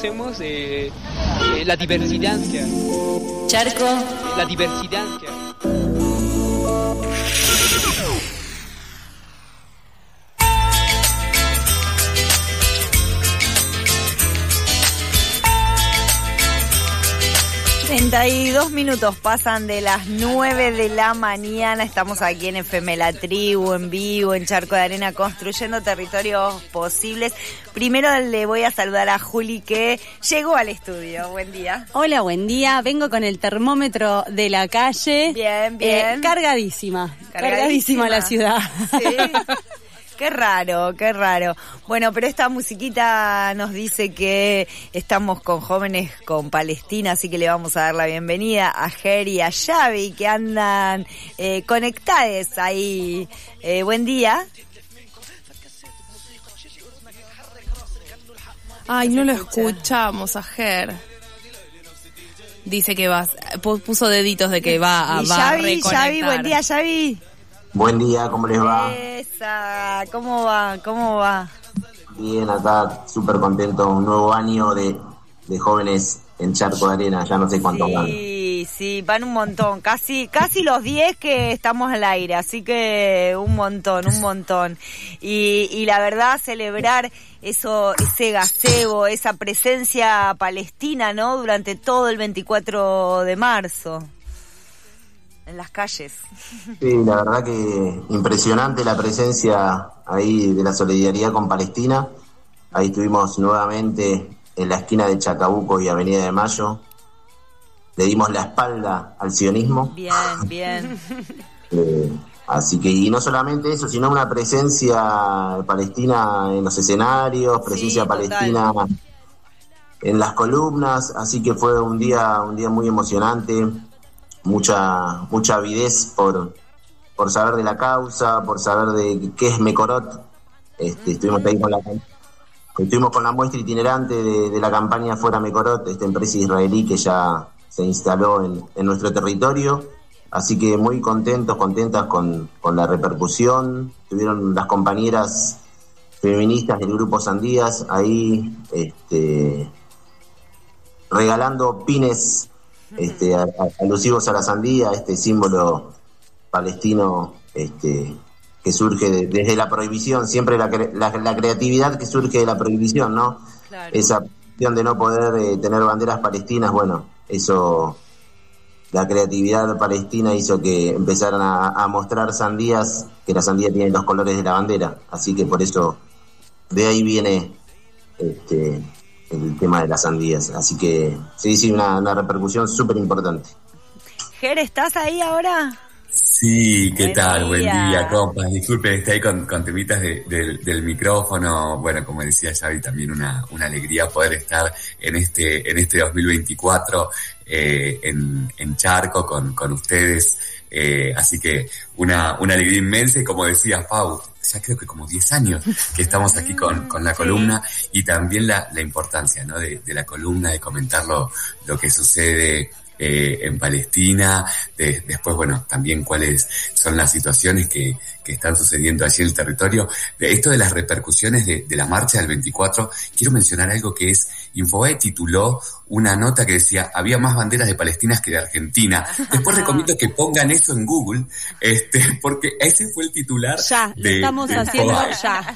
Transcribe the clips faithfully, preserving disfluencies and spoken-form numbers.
reconocemos eh, eh, la diversidad. Charco. La diversidad. treinta y dos minutos pasan de las nueve de la mañana. Estamos aquí en F M La Tribu, en vivo, en Charco de Arena, construyendo territorios posibles. Primero le voy a saludar a Juli, que llegó al estudio. Buen día. Hola, buen día. Vengo con el termómetro de la calle. Bien, bien. Eh, cargadísima. Cargadísima. Cargadísima la ciudad. Sí. Qué raro, qué raro. Bueno, pero esta musiquita nos dice que estamos con jóvenes con Palestina, así que le vamos a dar la bienvenida a Ger y a Xavi, que andan eh, conectados ahí. Eh, buen día. Ay, no lo escuchamos a Ger. Dice que va, puso deditos de que va a, y va Xavi, a reconectar. Xavi, buen día, Xavi. Buen día, ¿cómo les va? Esa, ¿cómo va? ¿Cómo va? Bien, acá súper contento, un nuevo año de, de jóvenes en Charco de Arena, ya no sé cuántos van. Sí, sí, van un montón, casi casi los diez que estamos al aire, así que un montón, un montón. Y, y la verdad, celebrar eso, ese gazebo, esa presencia palestina, ¿no? Durante todo el veinticuatro de marzo. En las calles. Sí, la verdad que impresionante la presencia ahí de la solidaridad con Palestina. Ahí estuvimos nuevamente en la esquina de Chacabuco y Avenida de Mayo. Le dimos la espalda al sionismo. Bien, bien. eh, así que, y no solamente eso, sino una presencia palestina en los escenarios, presencia sí, palestina en las columnas. Así que fue un día, un día muy emocionante. Mucha mucha avidez por por saber de la causa, por saber de qué es Mekorot. Este, estuvimos ahí con la estuvimos con la muestra itinerante de, de la campaña Fuera Mekorot, esta empresa israelí que ya se instaló en, en nuestro territorio. Así que muy contentos, contentas con, con la repercusión. Tuvieron las compañeras feministas del Grupo Sandías ahí este, regalando pines Este, a, a, alusivos a la sandía, este símbolo palestino este, que surge de, desde la prohibición, siempre la, la, la creatividad que surge de la prohibición, ¿no? Claro. Esa cuestión de no poder eh, tener banderas palestinas, bueno, eso, la creatividad palestina hizo que empezaran a, a mostrar sandías, que la sandía tiene los colores de la bandera, así que por eso de ahí viene este el tema de las sandías, así que sí, sí, una, una repercusión súper importante. Ger, ¿estás ahí ahora? Sí, ¿qué Buen tal? día. Buen día, compas. Disculpen, estoy ahí con, con temitas de, de, del micrófono. Bueno, como decía Xavi, también una, una alegría poder estar en este, en este dos mil veinticuatro eh, en, en Charco con, con ustedes. Eh, así que una, una alegría inmensa y como decía Pau, ya creo que como diez años que estamos aquí con, con la columna y también la, la importancia, ¿no? De, de la columna, de comentar lo, lo que sucede eh, en Palestina, de, después, bueno, también cuáles son las situaciones que, que están sucediendo allí en el territorio. De esto de las repercusiones de, de la marcha del veinticuatro, quiero mencionar algo que es, Infobae tituló una nota que decía, había más banderas de Palestina que de Argentina. Después recomiendo que pongan eso en Google, este, porque ese fue el titular. Ya, de, lo estamos de haciendo Infobae.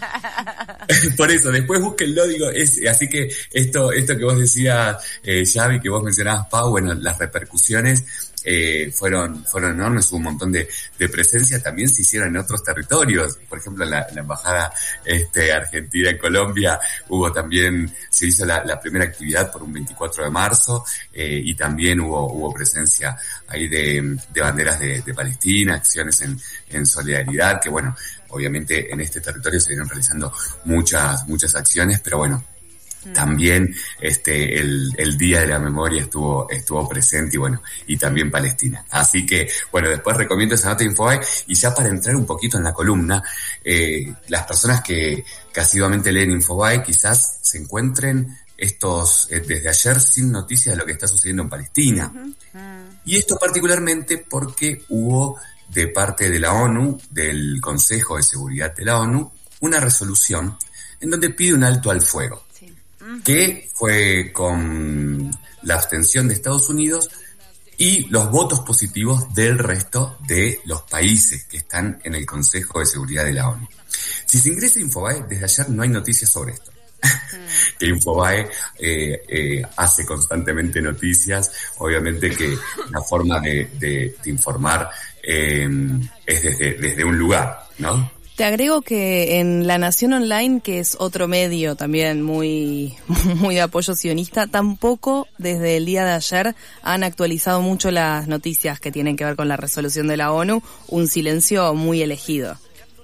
ya. Por eso, después búsquenlo, digo, es, así que esto, esto que vos decías, eh, Xavi, que vos mencionabas, Pau, bueno, las repercusiones eh, fueron, fueron enormes, hubo un montón de, de presencia, también se hicieron en otros territorios, por ejemplo, en la, la embajada este, argentina en Colombia, hubo también, se hizo la, la primera actividad por un veinticuatro de marzo, eh, y también hubo, hubo presencia ahí de, de banderas de, de Palestina, acciones en, en solidaridad, que bueno, obviamente en este territorio se vienen realizando muchas, muchas acciones, pero bueno, también este el, el Día de la Memoria estuvo estuvo presente y bueno, y también Palestina. Así que, bueno, después recomiendo esa nota de Infobae y ya para entrar un poquito en la columna, eh, las personas que, que asiduamente leen Infobae quizás se encuentren estos, eh, desde ayer sin noticias de lo que está sucediendo en Palestina. Uh-huh. Uh. Y esto particularmente porque hubo de parte de la ONU, del Consejo de Seguridad de la ONU, una resolución en donde pide un alto al fuego. Sí. Uh-huh. uh-huh. que fue con la abstención de Estados Unidos y los votos positivos del resto de los países que están en el Consejo de Seguridad de la ONU. Si se ingresa a Infobae, desde ayer no hay noticias sobre esto. Que Infobae eh, eh, hace constantemente noticias, obviamente que la forma de, de, de informar eh, es desde, desde un lugar, ¿no? Te agrego que en La Nación Online, que es otro medio también muy, muy de apoyo sionista, tampoco desde el día de ayer han actualizado mucho las noticias que tienen que ver con la resolución de la ONU, un silencio muy elegido.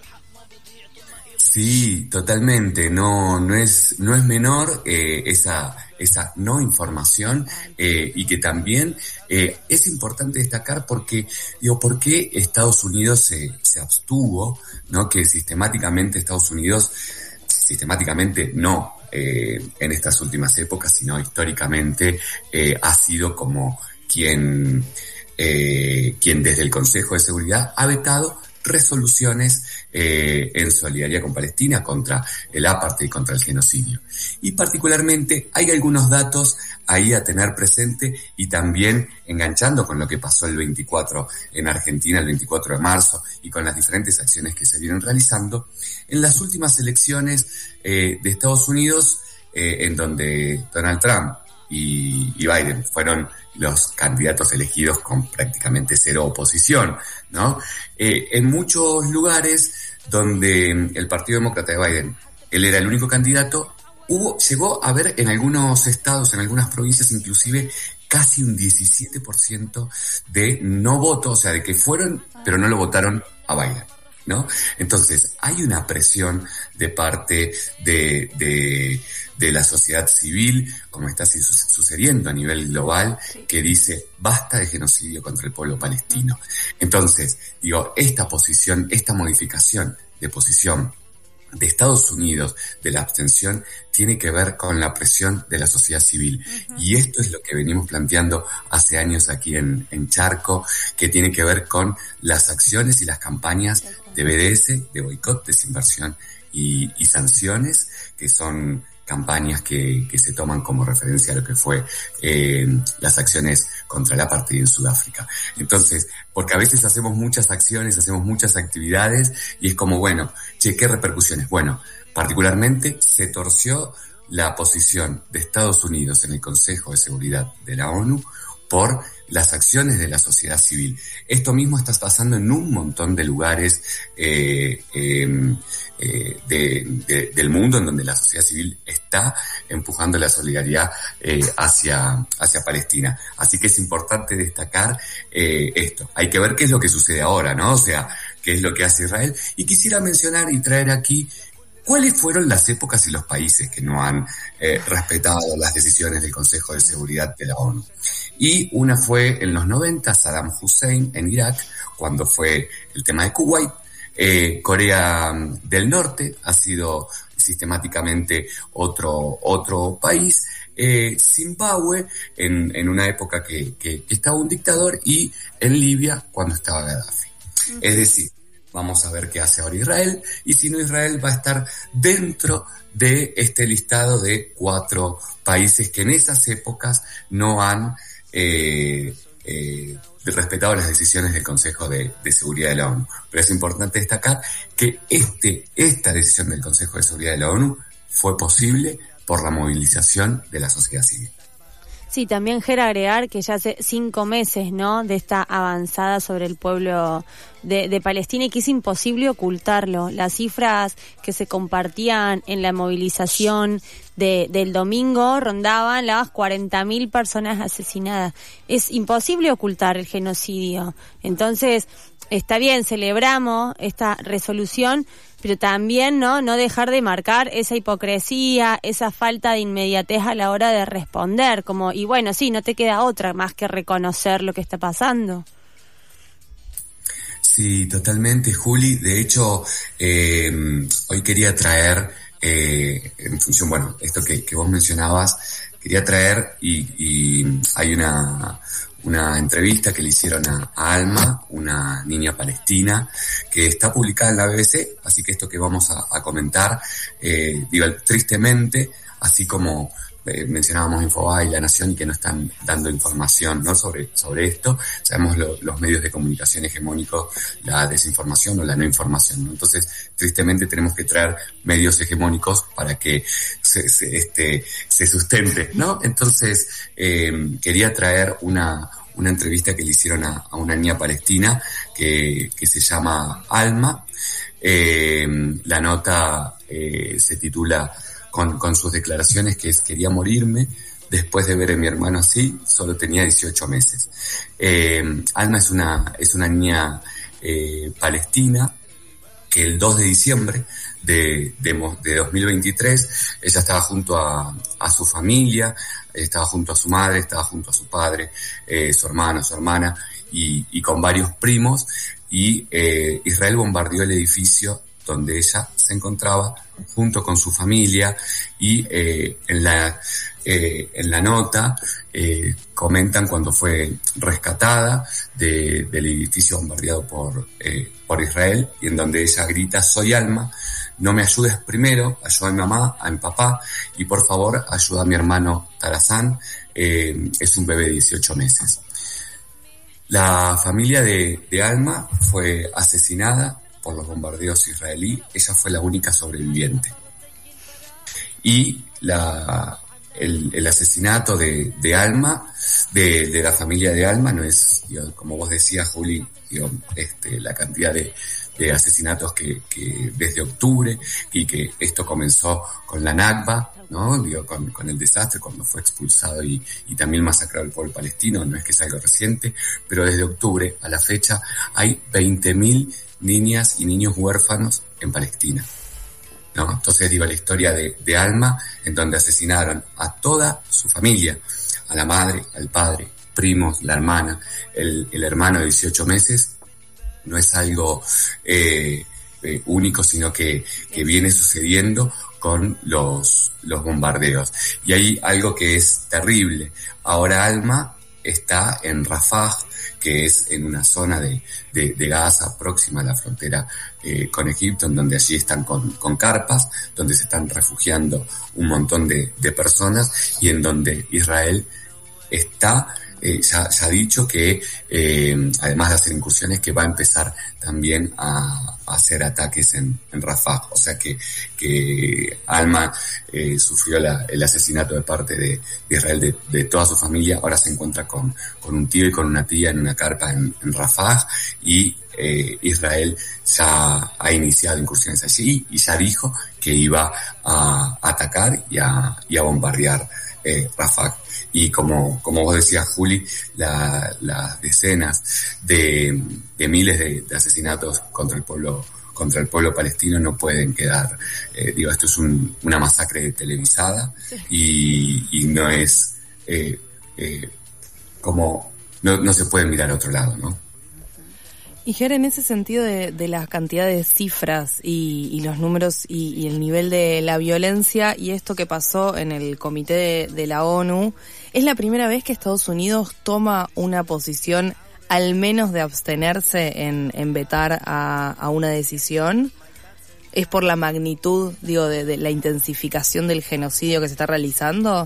Sí, totalmente. No, no es, no es menor eh, esa, esa no información eh, y que también eh, es importante destacar porque, digo, ¿por qué Estados Unidos se, se abstuvo? ¿No? Que sistemáticamente Estados Unidos, sistemáticamente no eh, en estas últimas épocas, sino históricamente eh, ha sido como quien, eh, quien desde el Consejo de Seguridad ha vetado resoluciones eh, en solidaridad con Palestina, contra el apartheid y contra el genocidio. Y particularmente hay algunos datos ahí a tener presente y también enganchando con lo que pasó el veinticuatro en Argentina, el veinticuatro de marzo, y con las diferentes acciones que se vienen realizando. En las últimas elecciones eh, de Estados Unidos, eh, en donde Donald Trump y, y Biden fueron los candidatos elegidos con prácticamente cero oposición, ¿no? Eh, en muchos lugares donde el Partido Demócrata de Biden, él era el único candidato, hubo, llegó a haber en algunos estados, en algunas provincias inclusive, casi un diecisiete por ciento de no voto, o sea, de que fueron, pero no lo votaron a Biden, ¿no? Entonces, hay una presión de parte de, de, de la sociedad civil, como está sucediendo a nivel global, que dice, basta de genocidio contra el pueblo palestino. Entonces, digo, esta posición, esta modificación de posición de Estados Unidos, de la abstención, tiene que ver con la presión de la sociedad civil. Uh-huh. Y esto es lo que venimos planteando hace años aquí en, en Charco, que tiene que ver con las acciones y las campañas de B D S, de boicot, desinversión y, y sanciones, que son campañas que, que se toman como referencia a lo que fue eh, las acciones contra el apartheid en Sudáfrica. Entonces, porque a veces hacemos muchas acciones, hacemos muchas actividades y es como, bueno, che, ¿qué repercusiones? Bueno, particularmente se torció la posición de Estados Unidos en el Consejo de Seguridad de la ONU por las acciones de la sociedad civil. Esto mismo está pasando en un montón de lugares eh, eh, eh, de, de, del mundo en donde la sociedad civil está empujando la solidaridad eh, hacia, hacia Palestina. Así que es importante destacar eh, esto. Hay que ver qué es lo que sucede ahora, ¿no? O sea, qué es lo que hace Israel. Y quisiera mencionar y traer aquí ¿cuáles fueron las épocas y los países que no han eh, respetado las decisiones del Consejo de Seguridad de la ONU? Y una fue en los noventa, Saddam Hussein en Irak, cuando fue el tema de Kuwait. Eh, Corea del Norte ha sido sistemáticamente otro otro país. Eh, Zimbabue en, en una época que, que, que estaba un dictador, y en Libia cuando estaba Gaddafi. Uh-huh. Es decir, vamos a ver qué hace ahora Israel, y si no, Israel va a estar dentro de este listado de cuatro países que en esas épocas no han eh, eh, respetado las decisiones del Consejo de, de Seguridad de la ONU. Pero es importante destacar que este, esta decisión del Consejo de Seguridad de la ONU fue posible por la movilización de la sociedad civil. Sí, también quiero agregar que ya hace cinco meses, ¿no?, de esta avanzada sobre el pueblo de, de Palestina, y que es imposible ocultarlo. Las cifras que se compartían en la movilización de, del domingo rondaban las cuarenta mil personas asesinadas. Es imposible ocultar el genocidio. Entonces, está bien, celebramos esta resolución, pero también no no dejar de marcar esa hipocresía, esa falta de inmediatez a la hora de responder, como, y bueno, sí, no te queda otra más que reconocer lo que está pasando. Sí, totalmente, Juli. De hecho, eh, hoy quería traer, eh, en función, bueno, esto que, que vos mencionabas, quería traer, y, y hay una... una entrevista que le hicieron a, a Alma, una niña palestina, que está publicada en la B B C, así que esto que vamos a, a comentar, eh, digo, tristemente, así como eh, mencionábamos Infobae y La Nación y que no están dando información, ¿no? sobre, sobre esto. Sabemos lo, los medios de comunicación hegemónicos, la desinformación o la no información, ¿no? Entonces, tristemente tenemos que traer medios hegemónicos para que se, se, este, se sustente, ¿no? Entonces, eh, quería traer una, una entrevista que le hicieron a, a una niña palestina que, que se llama Alma. Eh, la nota eh, se titula con, con sus declaraciones, que es: quería morirme después de ver a mi hermano así, solo tenía dieciocho meses. Eh, Alma es una, es una niña eh, palestina que el dos de diciembre de, de, de dos mil veintitrés, ella estaba junto a, a su familia, estaba junto a su madre, estaba junto a su padre, eh, su hermano, su hermana, y, y con varios primos, y eh, Israel bombardeó el edificio donde ella se encontraba junto con su familia, y eh, en la eh, en la nota eh, comentan cuando fue rescatada de, del edificio bombardeado por eh, por Israel, y en donde ella grita: soy Alma, no me ayudes primero, ayuda a mi mamá, a mi papá, y por favor ayuda a mi hermano Tarazán, eh, es un bebé de dieciocho meses. La familia de, de Alma fue asesinada por los bombardeos israelíes. Ella fue la única sobreviviente. Y la, el, el asesinato de, de Alma, de, de la familia de Alma, no es, digo, como vos decías, Juli, digo, este, la cantidad de, de asesinatos que, que desde octubre, y que esto comenzó con la Nakba, ¿no? Digo, con, con el desastre, cuando fue expulsado y, y también masacrado el pueblo palestino. No es que es algo reciente, pero desde octubre a la fecha hay veinte mil niñas y niños huérfanos en Palestina, ¿no? Entonces, digo, la historia de, de Alma, en donde asesinaron a toda su familia, a la madre, al padre, primos, la hermana, el, el hermano de dieciocho meses, no es algo eh, eh, único, sino que, que viene sucediendo con los, los bombardeos. Y hay algo que es terrible. Ahora Alma está en Rafah, que es en una zona de, de, de Gaza próxima a la frontera eh, con Egipto, en donde allí están con, con carpas, donde se están refugiando un montón de, de personas, y en donde Israel está, eh, ya, ya ha dicho que, eh, además de hacer incursiones, que va a empezar también a, a hacer ataques en, en Rafah. O sea que, que Alma eh, sufrió la, el asesinato de parte de, de Israel, de, de toda su familia. Ahora se encuentra con, con un tío y con una tía en una carpa en, en Rafah, y eh, Israel ya ha iniciado incursiones allí y ya dijo que iba a atacar y a, y a bombardear eh, Rafah. Y como, como vos decías, Juli, la, las decenas de, de miles de, de asesinatos contra el pueblo, contra el pueblo palestino no pueden quedar. Eh, digo, esto es un, una masacre televisada, y, y no es eh, eh, como, no, no se puede mirar a otro lado, ¿no? Y Ger, en ese sentido de, de la cantidad de cifras y, y los números y, y el nivel de la violencia, y esto que pasó en el comité de, de la ONU, ¿es la primera vez que Estados Unidos toma una posición al menos de abstenerse en, en vetar a, a una decisión? ¿Es por la magnitud, digo, de, de la intensificación del genocidio que se está realizando?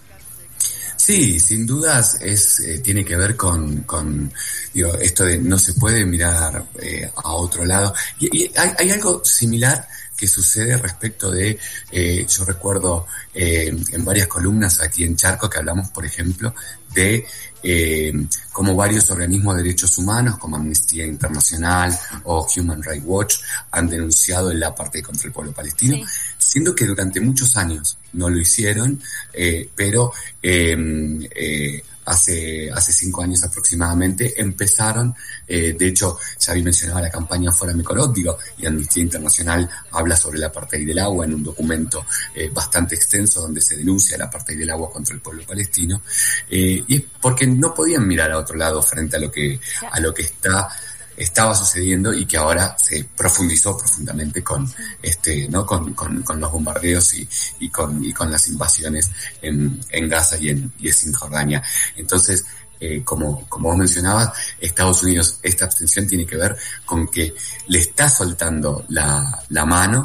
Sí, sin dudas es eh, tiene que ver con, con digo, esto de no se puede mirar eh, a otro lado. Y, y hay, hay algo similar que sucede respecto de, eh, yo recuerdo eh, en varias columnas aquí en Charco que hablamos, por ejemplo, de eh, cómo varios organismos de derechos humanos, como Amnistía Internacional o Human Rights Watch, han denunciado el apartheid contra el pueblo palestino, sí, siendo que durante muchos años no lo hicieron, eh, pero eh, eh, hace hace cinco años aproximadamente empezaron, eh, de hecho, Xavi mencionaba la campaña Fuera Mekorot, digo, y Amnistía Internacional habla sobre el apartheid del agua en un documento eh, bastante extenso donde se denuncia el apartheid del agua contra el pueblo palestino, eh, y es porque no podían mirar a otro lado frente a lo que a lo que está estaba sucediendo, y que ahora se profundizó profundamente con este no con, con, con los bombardeos y, y con y con las invasiones en, en Gaza y en, y en Cisjordania. Entonces, eh, como, como vos mencionabas, Estados Unidos, esta abstención tiene que ver con que le está soltando la, la mano,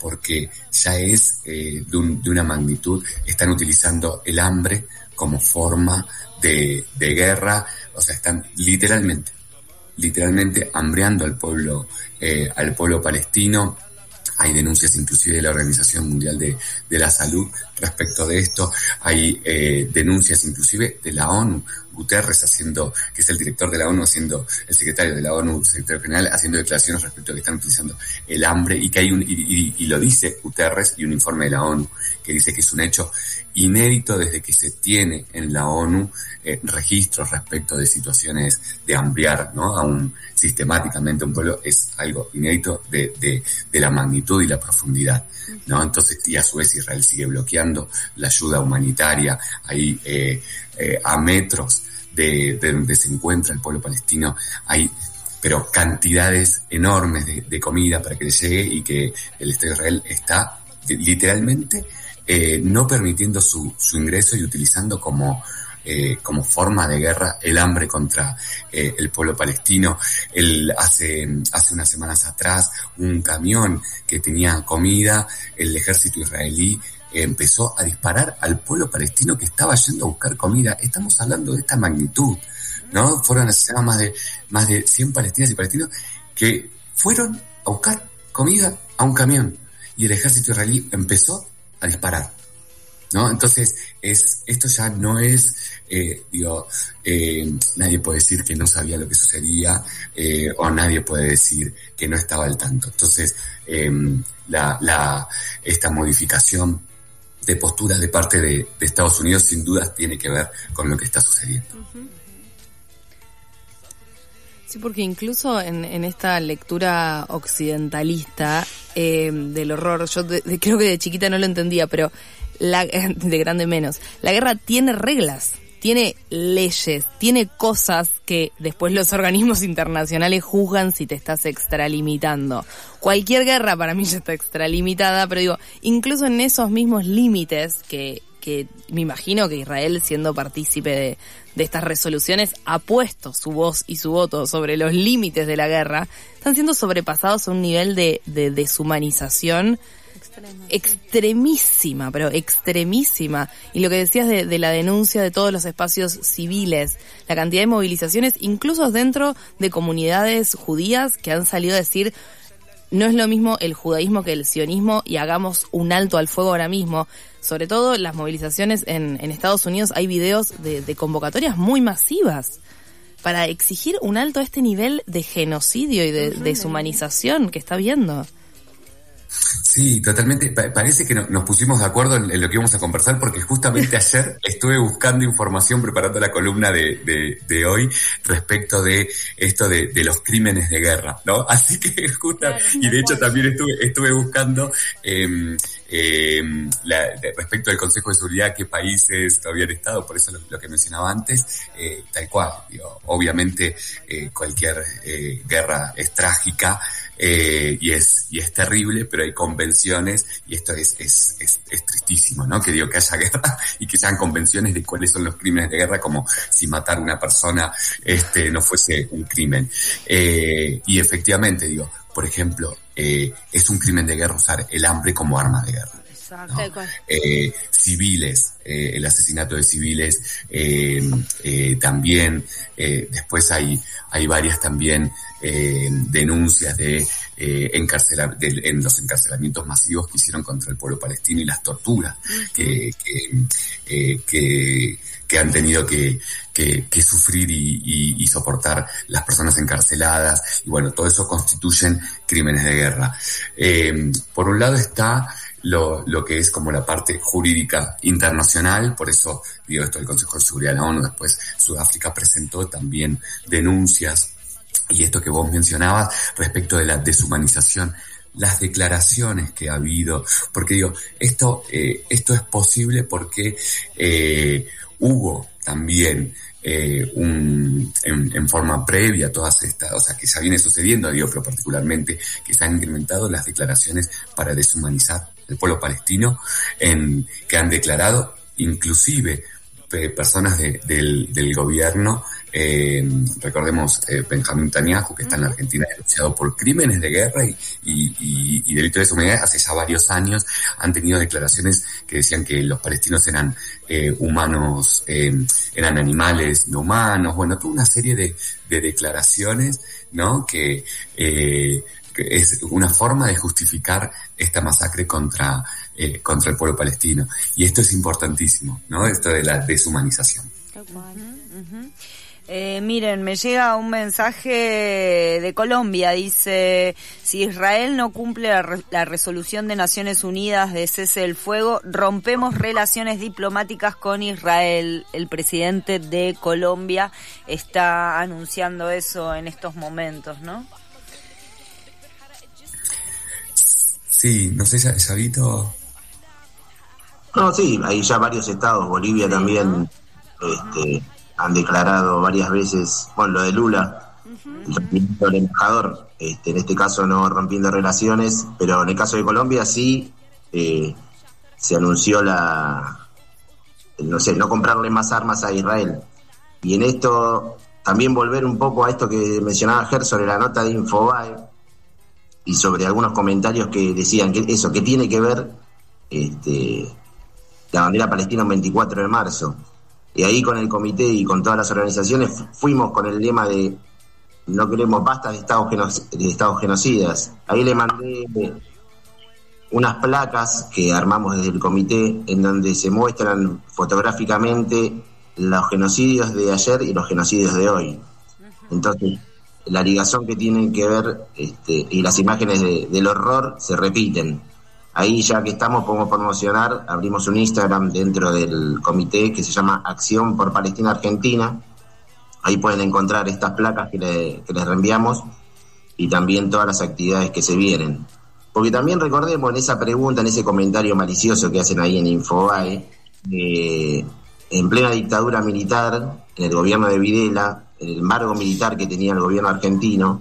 porque ya es eh, de, un, de una magnitud, están utilizando el hambre como forma de, de guerra, o sea, están literalmente, literalmente hambreando al pueblo, eh, al pueblo palestino. Hay denuncias inclusive de la Organización Mundial de, de la Salud respecto de esto. Hay eh, denuncias inclusive de la ONU, Guterres haciendo, que es el director de la ONU, haciendo, el secretario de la ONU, el secretario general, haciendo declaraciones respecto a que están utilizando el hambre y que hay un, y, y, y lo dice Guterres y un informe de la ONU que dice que es un hecho inédito desde que se tiene en la ONU eh, registros respecto de situaciones de hambrear, ¿no? Aún sistemáticamente un pueblo, es algo inédito de, de, de la magnitud y la profundidad, ¿no? Entonces, y a su vez Israel sigue bloqueando la ayuda humanitaria ahí eh, eh, a metros de, de donde se encuentra el pueblo palestino. Hay pero cantidades enormes de, de comida para que le llegue y que el Estado de Israel está literalmente eh, no permitiendo su, su ingreso y utilizando como Eh, como forma de guerra el hambre contra eh, el pueblo palestino. El, hace, hace unas semanas atrás, un camión que tenía comida, el ejército israelí eh, empezó a disparar al pueblo palestino que estaba yendo a buscar comida. Estamos hablando de esta magnitud, ¿no? Fueron asesinados más de, más de cien palestinas y palestinos que fueron a buscar comida a un camión y el ejército israelí empezó a disparar, ¿no? Entonces, es, esto ya no es, eh, digo, eh, nadie puede decir que no sabía lo que sucedía, eh, o nadie puede decir que no estaba al tanto. Entonces, eh, la, la, esta modificación de postura de parte de, de Estados Unidos sin duda tiene que ver con lo que está sucediendo. Uh-huh. Sí, porque incluso en, en esta lectura occidentalista eh, del horror, yo de, de, creo que de chiquita no lo entendía, pero la, de grande menos, la guerra tiene reglas, tiene leyes, tiene cosas que después los organismos internacionales juzgan si te estás extralimitando. Cualquier guerra para mí ya está extralimitada, pero digo, incluso en esos mismos límites que, que me imagino que Israel, siendo partícipe de, de estas resoluciones, ha puesto su voz y su voto sobre los límites de la guerra, están siendo sobrepasados a un nivel de, de deshumanización Extrema, extremísima, pero extremísima. Y lo que decías de, de la denuncia de todos los espacios civiles, la cantidad de movilizaciones, incluso dentro de comunidades judías que han salido a decir no es lo mismo el judaísmo que el sionismo y hagamos un alto al fuego ahora mismo. Sobre todo las movilizaciones en, en Estados Unidos, hay videos de, de convocatorias muy masivas para exigir un alto a este nivel de genocidio y de deshumanización que está habiendo. Sí, totalmente. Pa- parece que no, nos pusimos de acuerdo en, en lo que íbamos a conversar porque justamente ayer estuve buscando información preparando la columna de, de, de hoy respecto de esto de, de los crímenes de guerra, ¿no? Así que justo, claro, y de hecho también estuve, estuve buscando eh, eh, la, de, respecto del Consejo de Seguridad qué países habían estado, por eso lo, lo que mencionaba antes, eh, tal cual, digo, obviamente eh, cualquier eh, guerra es trágica, Eh, y es y es terrible, pero hay convenciones y esto es es es, es tristísimo, ¿no? Que digo que haya guerra y que sean convenciones de cuáles son los crímenes de guerra, como si matar a una persona este no fuese un crimen. Eh, y efectivamente, digo, por ejemplo, eh, es un crimen de guerra usar el hambre como arma de guerra, ¿no? Eh, civiles, eh, el asesinato de civiles, eh, eh, también, eh, después hay, hay varias también, eh, denuncias de, eh, encarcelar, de, en los encarcelamientos masivos que hicieron contra el pueblo palestino y las torturas que, que, eh, que, que han tenido que, que, que sufrir y, y, y soportar las personas encarceladas, y bueno, todo eso constituyen crímenes de guerra. Eh, por un lado está Lo, lo que es como la parte jurídica internacional, por eso digo esto del Consejo de Seguridad de la ONU. Después Sudáfrica presentó también denuncias, y esto que vos mencionabas respecto de la deshumanización, las declaraciones que ha habido, porque digo, esto, eh, esto es posible porque eh, hubo también eh, un, en, en forma previa todas estas, o sea, que ya viene sucediendo, digo, pero particularmente que se han incrementado las declaraciones para deshumanizar el pueblo palestino, en que han declarado inclusive eh, personas de, del, del gobierno. Eh, recordemos eh, Benjamín Netanyahu, que está en la Argentina denunciado por crímenes de guerra y, y, y, y delitos de lesa humanidad. Hace ya varios años han tenido declaraciones que decían que los palestinos eran eh, humanos, eh, eran animales no humanos. Bueno, toda una serie de, de declaraciones, ¿no? Que, eh, que es una forma de justificar esta masacre contra, eh, contra el pueblo palestino. Y esto es importantísimo, ¿no? Esto de la deshumanización. Uh-huh, uh-huh. Eh, miren, me llega un mensaje de Colombia, dice: si Israel no cumple la, re- la resolución de Naciones Unidas de cese del fuego, rompemos relaciones diplomáticas con Israel. El presidente de Colombia está anunciando eso en estos momentos, ¿no? Sí, no sé, Yavito. No, sí, hay ya varios estados, Bolivia también, este... han declarado varias veces, bueno, lo de Lula, el rompimiento del embajador, este, en este caso no rompiendo relaciones, pero en el caso de Colombia sí eh, se anunció la, no sé, no comprarle más armas a Israel. Y en esto también volver un poco a esto que mencionaba Ger sobre la nota de Infobae y sobre algunos comentarios que decían que eso, que tiene que ver este, la bandera palestina el veinticuatro de marzo. Y ahí con el comité y con todas las organizaciones fuimos con el lema de no queremos basta de estados, genoc- de estados genocidas. Ahí le mandé unas placas que armamos desde el comité en donde se muestran fotográficamente los genocidios de ayer y los genocidios de hoy. Entonces, la ligación que tienen que ver este, y las imágenes de, del horror se repiten. Ahí, ya que estamos, podemos promocionar, abrimos un Instagram dentro del comité que se llama Acción por Palestina Argentina. Ahí pueden encontrar estas placas que, le, que les reenviamos y también todas las actividades que se vienen. Porque también recordemos en esa pregunta, en ese comentario malicioso que hacen ahí en Infobae, eh, en plena dictadura militar, en el gobierno de Videla, en el embargo militar que tenía el gobierno argentino,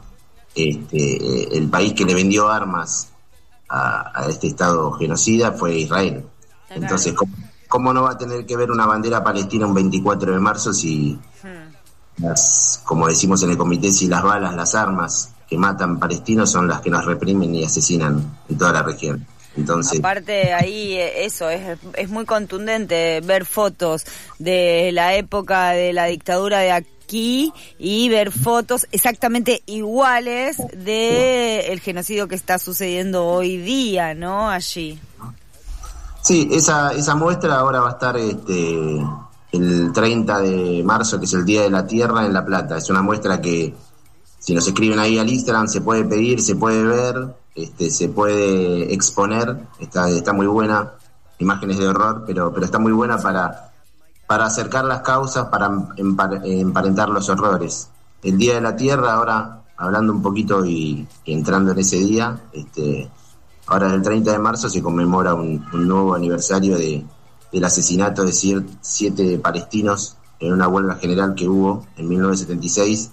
este, el país que le vendió armas A, a este estado genocida fue Israel. Entonces, ¿cómo, ¿cómo no va a tener que ver una bandera palestina un veinticuatro de marzo si, hmm. las, como decimos en el comité, si las balas, las armas que matan palestinos son las que nos reprimen y asesinan en toda la región? Entonces, aparte ahí eso es es muy contundente ver fotos de la época de la dictadura de aquí y ver fotos exactamente iguales de el genocidio que está sucediendo hoy día, ¿no? Allí. Sí, esa esa muestra ahora va a estar este el treinta de marzo, que es el Día de la Tierra, en La Plata. Es una muestra que, si nos escriben ahí al Instagram, se puede pedir, se puede ver, este, se puede exponer. Está está muy buena, imágenes de horror, pero pero está muy buena para para acercar las causas, para emparentar los horrores. El Día de la Tierra, ahora hablando un poquito y, y entrando en ese día, este, ahora el treinta de marzo se conmemora un, un nuevo aniversario de, del asesinato de siete, siete palestinos en una huelga general que hubo en mil novecientos setenta y seis.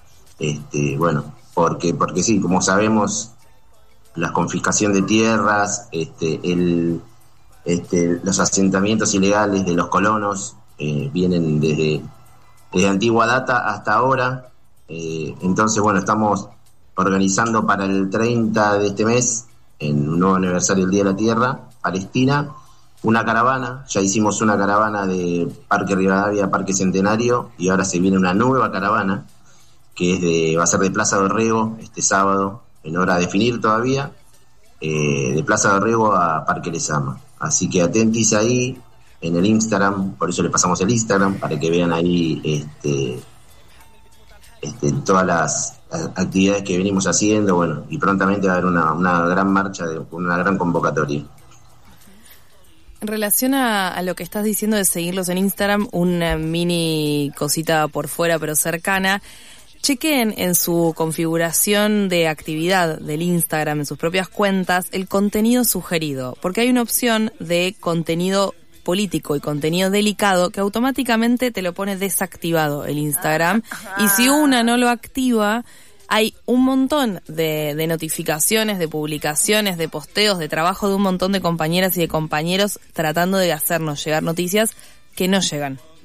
Este, bueno, porque, porque sí, como sabemos, la confiscación de tierras, este, el, este, los asentamientos ilegales de los colonos, Eh, vienen desde, desde antigua data hasta ahora. Eh, entonces, bueno, estamos organizando para el treinta de este mes, en un nuevo aniversario del Día de la Tierra, Palestina, una caravana. Ya hicimos una caravana de Parque Rivadavia a Parque Centenario y ahora se viene una nueva caravana que es de, va a ser de Plaza Dorrego este sábado, en hora a definir todavía, eh, de Plaza Dorrego a Parque Lezama. Así que atentis ahí en el Instagram, por eso le pasamos el Instagram, para que vean ahí este, este, todas las actividades que venimos haciendo, bueno, y prontamente va a haber una, una gran marcha, de, una gran convocatoria. En relación a, a lo que estás diciendo de seguirlos en Instagram, una mini cosita por fuera pero cercana, chequen en su configuración de actividad del Instagram, en sus propias cuentas, el contenido sugerido, porque hay una opción de contenido político y contenido delicado que automáticamente te lo pone desactivado el Instagram, y si una no lo activa, hay un montón de, de notificaciones, de publicaciones, de posteos, de trabajo de un montón de compañeras y de compañeros tratando de hacernos llegar noticias que no llegan.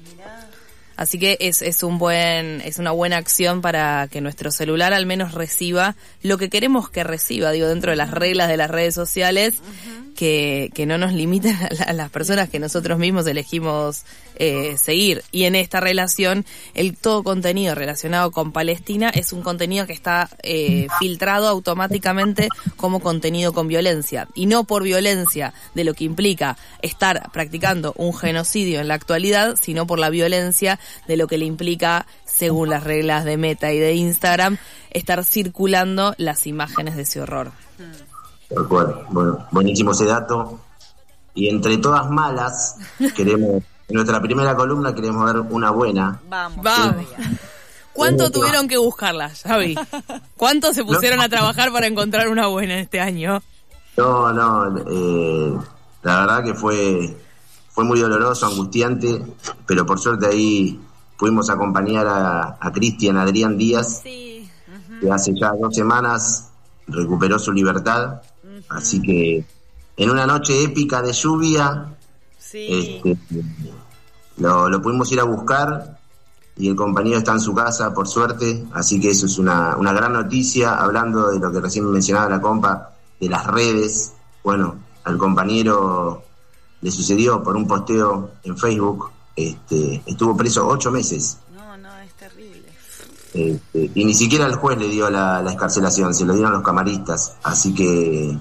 Así que es, es un buen, es una buena acción para que nuestro celular al menos reciba lo que queremos que reciba, digo, dentro de las reglas de las redes sociales, uh-huh. que, que no nos limiten a, la, a las personas que nosotros mismos elegimos eh, seguir. Y en esta relación, el todo contenido relacionado con Palestina es un contenido que está eh, filtrado automáticamente como contenido con violencia. Y no por violencia de lo que implica estar practicando un genocidio en la actualidad, sino por la violencia de lo que le implica, según las reglas de Meta y de Instagram, estar circulando las imágenes de ese horror. Tal cual. Bueno, buenísimo ese dato. Y entre todas malas, queremos, en nuestra primera columna queremos ver una buena. Vamos. Vamos. ¿Cuánto tuvieron que buscarla, Xavi? ¿Cuánto se pusieron no. a trabajar para encontrar una buena este año? No, no, eh, la verdad que fue... Fue muy doloroso, angustiante, pero por suerte ahí pudimos acompañar a, a Cristian Adrián Díaz, sí. uh-huh. que hace ya dos semanas recuperó su libertad, uh-huh. así que en una noche épica de lluvia sí. este, lo, lo pudimos ir a buscar y el compañero está en su casa, por suerte, así que eso es una, una gran noticia, hablando de lo que recién mencionaba la compa, de las redes. Bueno, al compañero le sucedió por un posteo en Facebook, este, estuvo preso ocho meses. No, no, es terrible. Este, y ni siquiera el juez le dio la, la excarcelación, se lo dieron los camaristas. Así que,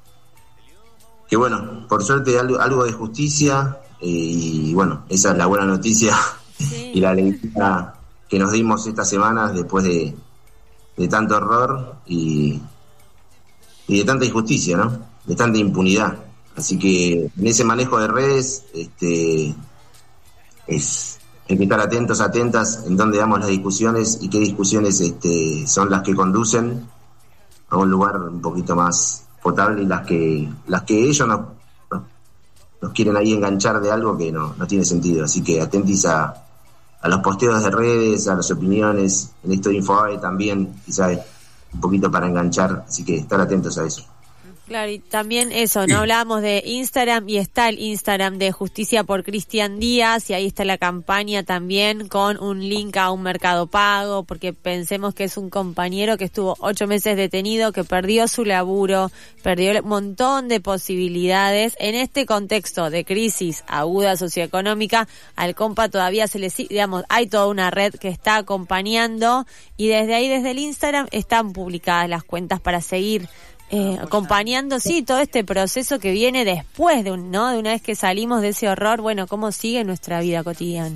que bueno, por suerte algo, algo de justicia, eh, y bueno, esa es la buena noticia sí. y la alegría que nos dimos estas semanas después de, de tanto horror y, y de tanta injusticia, ¿no? De tanta impunidad. Así que en ese manejo de redes este, es, hay que estar atentos, atentas en dónde damos las discusiones y qué discusiones este, son las que conducen a un lugar un poquito más potable y las que las que ellos nos, nos, nos quieren ahí enganchar de algo que no, no tiene sentido. Así que atentis a, a los posteos de redes, a las opiniones, en esto de InfoAE también, quizás un poquito para enganchar, así que estar atentos a eso. Claro, y también eso, ¿no? Hablábamos de Instagram y está el Instagram de Justicia por Cristian Díaz y ahí está la campaña también con un link a un Mercado Pago, porque pensemos que es un compañero que estuvo ocho meses detenido, que perdió su laburo, perdió un montón de posibilidades. En este contexto de crisis aguda socioeconómica, al compa todavía se le, digamos, hay toda una red que está acompañando y desde ahí, desde el Instagram, están publicadas las cuentas para seguir Eh, acompañando, sí, todo este proceso que viene después de un, ¿no? De una vez que salimos de ese horror, bueno, cómo sigue nuestra vida cotidiana.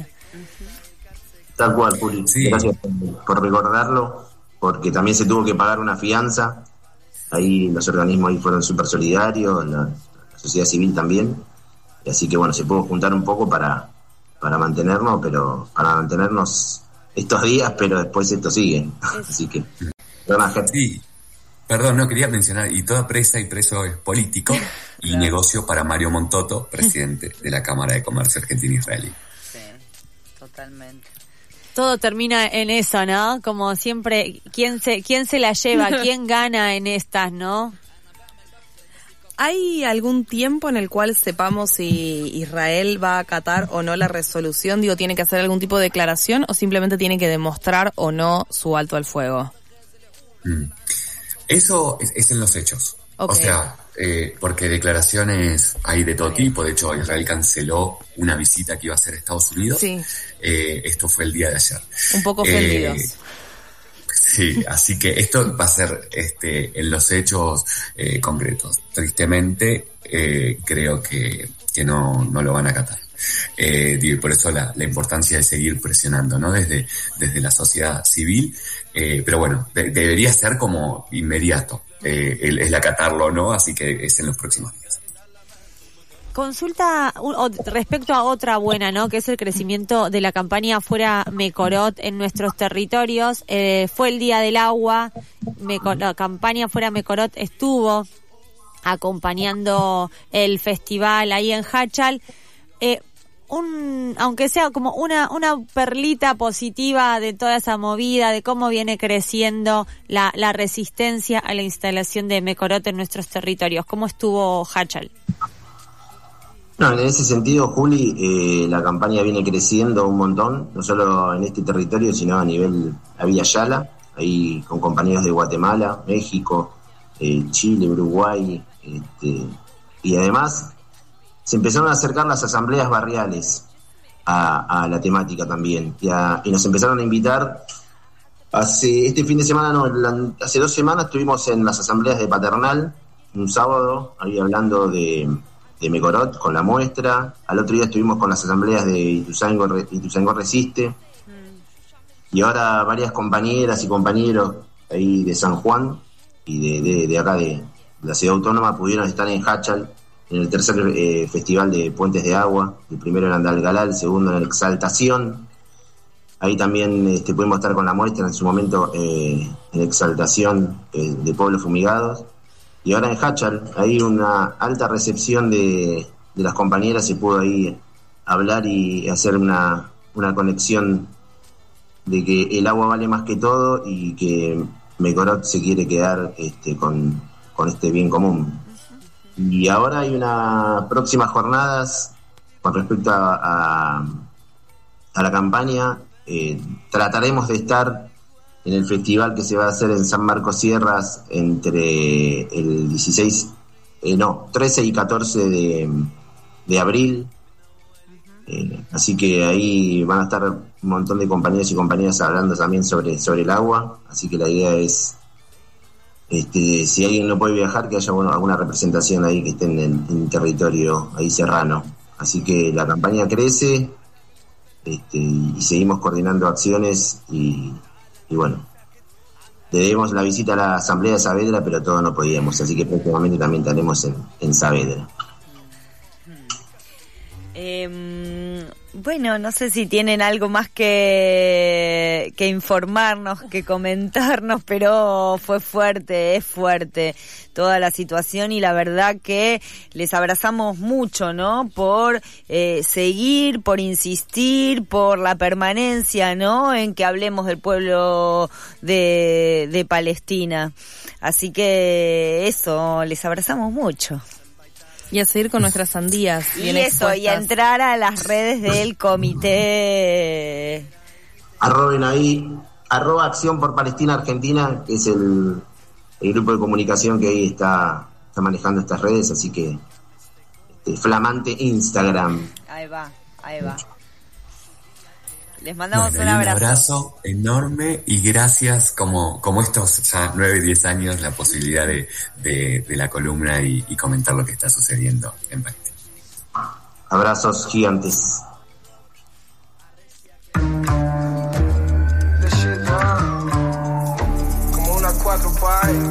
Tal cual, Juli. Sí. Gracias por, por recordarlo, porque también se tuvo que pagar una fianza. Ahí los organismos ahí fueron súper solidarios, la, la sociedad civil también. Y así que bueno, se pudo juntar un poco para, para mantenernos, pero para mantenernos estos días, pero después esto sigue. Así que, bueno, sí. Perdón, no, quería mencionar, y toda presa y preso es político y claro. negocio para Mario Montoto, presidente de la Cámara de Comercio Argentina-Israelí. Sí, totalmente. Todo termina en eso, ¿no? Como siempre, ¿quién se, quién se la lleva? ¿Quién gana en estas, no? ¿Hay algún tiempo en el cual sepamos si Israel va a acatar o no la resolución? Digo, ¿tiene que hacer algún tipo de declaración o simplemente tiene que demostrar o no su alto al fuego? Mm. Eso es, es en los hechos. Okay. O sea, eh, porque declaraciones hay de todo tipo. De hecho, Israel canceló una visita que iba a hacer a Estados Unidos. Sí. Eh, esto fue el día de ayer. Un poco ofendidos. Eh, sí, así que esto va a ser este, en los hechos eh, concretos. Tristemente, eh, creo que, que no, no lo van a acatar. Eh, y por eso la, la importancia de seguir presionando, ¿no? Desde, desde la sociedad civil. Eh, pero bueno, de, debería ser como inmediato eh, el, el acatarlo, ¿no? Así que es en los próximos días. Consulta un, o, respecto a otra buena, ¿no? Que es el crecimiento de la campaña Fuera Mekorot en nuestros territorios. Eh, fue el Día del Agua. Mecor, la campaña Fuera Mekorot estuvo acompañando el festival ahí en Hachal. Eh, un, aunque sea como una, una perlita positiva de toda esa movida, de cómo viene creciendo la, la resistencia a la instalación de Mekorot en nuestros territorios. ¿Cómo estuvo Hachal? No, en ese sentido, Juli, eh, la campaña viene creciendo un montón, no solo en este territorio, sino a nivel la Villa Yala, ahí con compañeros de Guatemala, México, eh, Chile, Uruguay, este, y además se empezaron a acercar las asambleas barriales a, a la temática también, y, a, y nos empezaron a invitar. Hace este fin de semana, no, la, hace dos semanas estuvimos en las asambleas de Paternal, un sábado, ahí hablando de, de Mecorot con la muestra. Al otro día estuvimos con las asambleas de Ituzaingó, Ituzaingó Resiste. Y ahora varias compañeras y compañeros ahí de San Juan y de, de, de acá de la ciudad autónoma pudieron estar en Hachal, en el tercer eh, festival de Puentes de Agua, el primero en Andalgalá, el segundo en Exaltación. Ahí también este, pudimos estar con la muestra en su momento eh, en Exaltación eh, de Pueblos Fumigados. Y ahora en Hachal hay una alta recepción de, de las compañeras, se pudo ahí hablar y hacer una, una conexión de que el agua vale más que todo y que Mecorot se quiere quedar este, con, con este bien común. Y ahora hay unas próximas jornadas con respecto a, a, a la campaña. Eh, trataremos de estar en el festival que se va a hacer en San Marcos Sierras entre el dieciséis, eh, no, trece y catorce de, de abril. Eh, así que ahí van a estar un montón de compañeros y compañeras hablando también sobre, sobre el agua. Así que la idea es, este, si alguien no puede viajar, que haya bueno, alguna representación ahí que esté en, en territorio ahí serrano. Así que la campaña crece. Este, y seguimos coordinando acciones y, y bueno, le debemos la visita a la asamblea de Saavedra, pero todos no podíamos, así que próximamente también estaremos en, en Saavedra. Eh, bueno, no sé si tienen algo más que, que informarnos, que comentarnos, pero fue fuerte, es fuerte toda la situación y la verdad que les abrazamos mucho, ¿no? Por eh, seguir, por insistir, por la permanencia, ¿no? En que hablemos del pueblo de, de Palestina. Así que eso, les abrazamos mucho. Y a seguir con nuestras sandías. Y bien eso, expuestas. y a entrar a las redes del comité. Arroben ahí, arroba Acción por Palestina Argentina, que es el, el grupo de comunicación que ahí está, está manejando estas redes, así que este, flamante Instagram. Ahí va, ahí va. Les mandamos Bueno, un abrazo. Un abrazo enorme y gracias, como, como estos ya nueve, diez años, la posibilidad de, de, de la columna y, y comentar lo que está sucediendo en Palestina. Abrazos gigantes. Como una cuatro pay.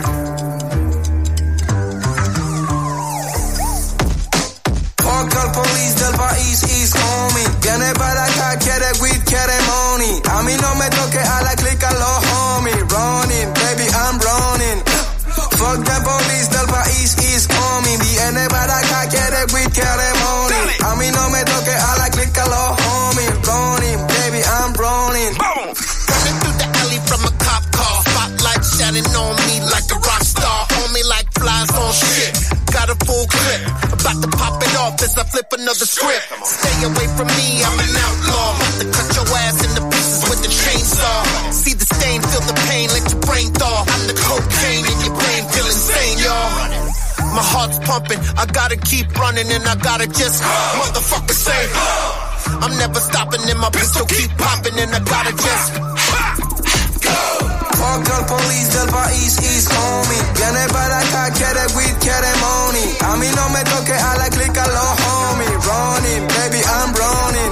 Fuck police del país is homie. Viene para acá, quiere weed, quiere money. A mí no me toque a la clica los homies. Running, baby, I'm running. Fuck the police del país is homie. Viene para acá, quiere weed, quiere money. A mí no me toque a la clica los homies. Running, baby, I'm running. Running through the alley from a cop car. Spotlight shining on me like a rock star. On me like flies on shit. Got a full clip. About to pop it off as I flip another script. Stay away from me, I'm an outlaw. About to cut your ass into pieces with the chainsaw. See the stain, feel the pain, let your brain thaw. I'm the cocaine in your brain, feel insane, y'all. My heart's pumping, I gotta keep running and I gotta just motherfucker say I'm never stopping and my pistol keep popping and I gotta just go. Fuck el police del país is homie. Viene para acá, quiere weed, quiere money. A mí no me toque a la clica los homies. Running, baby, I'm running.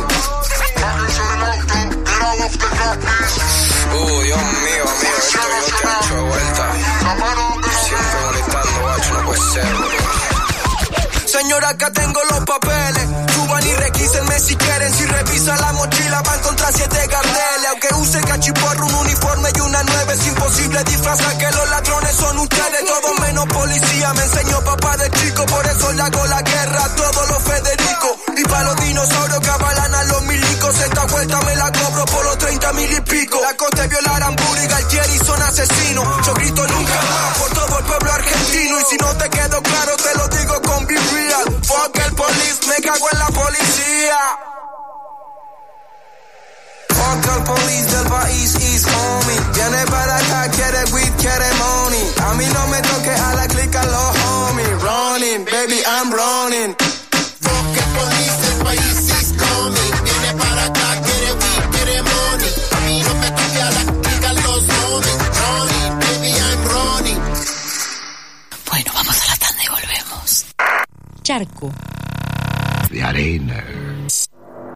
Uh, Dios mío, amigo, esto yo te he hecho vuelta. Siempre molestando, guacho, no puede ser, boludo. Señora, acá tengo los papeles. Suban y requísenme si quieren. Si revisan la mochila van contra siete carteles. Aunque use cachiporro, un uniforme y una nueve, es imposible disfrazar que los ladrones son ustedes. Todo menos policía, me enseñó papá de chico. Por eso le hago la guerra a todos los Federico. Y para los dinosaurios que avalan a los milicos, esta vuelta me la cobro por los treinta mil y pico. La costa violar Hamburg y Galtieri son asesinos. Yo grito nunca más por todo el pueblo argentino. Y si no te quedó claro, te lo digo con don't be real. Fuck el police, me cago en la policía. Fuck el police del país, is homie. Viene para acá, quiere weed, quiere money. A mí no me toque a la clica los homies. Running, baby, I'm running. Fuck el police del país, is coming. Viene para acá, quiere weed, quiere money. A mí no me toque a la clica los homies. Running, baby, I'm running. Bueno, vamos a la tanda y volvemos. Charco. De arena.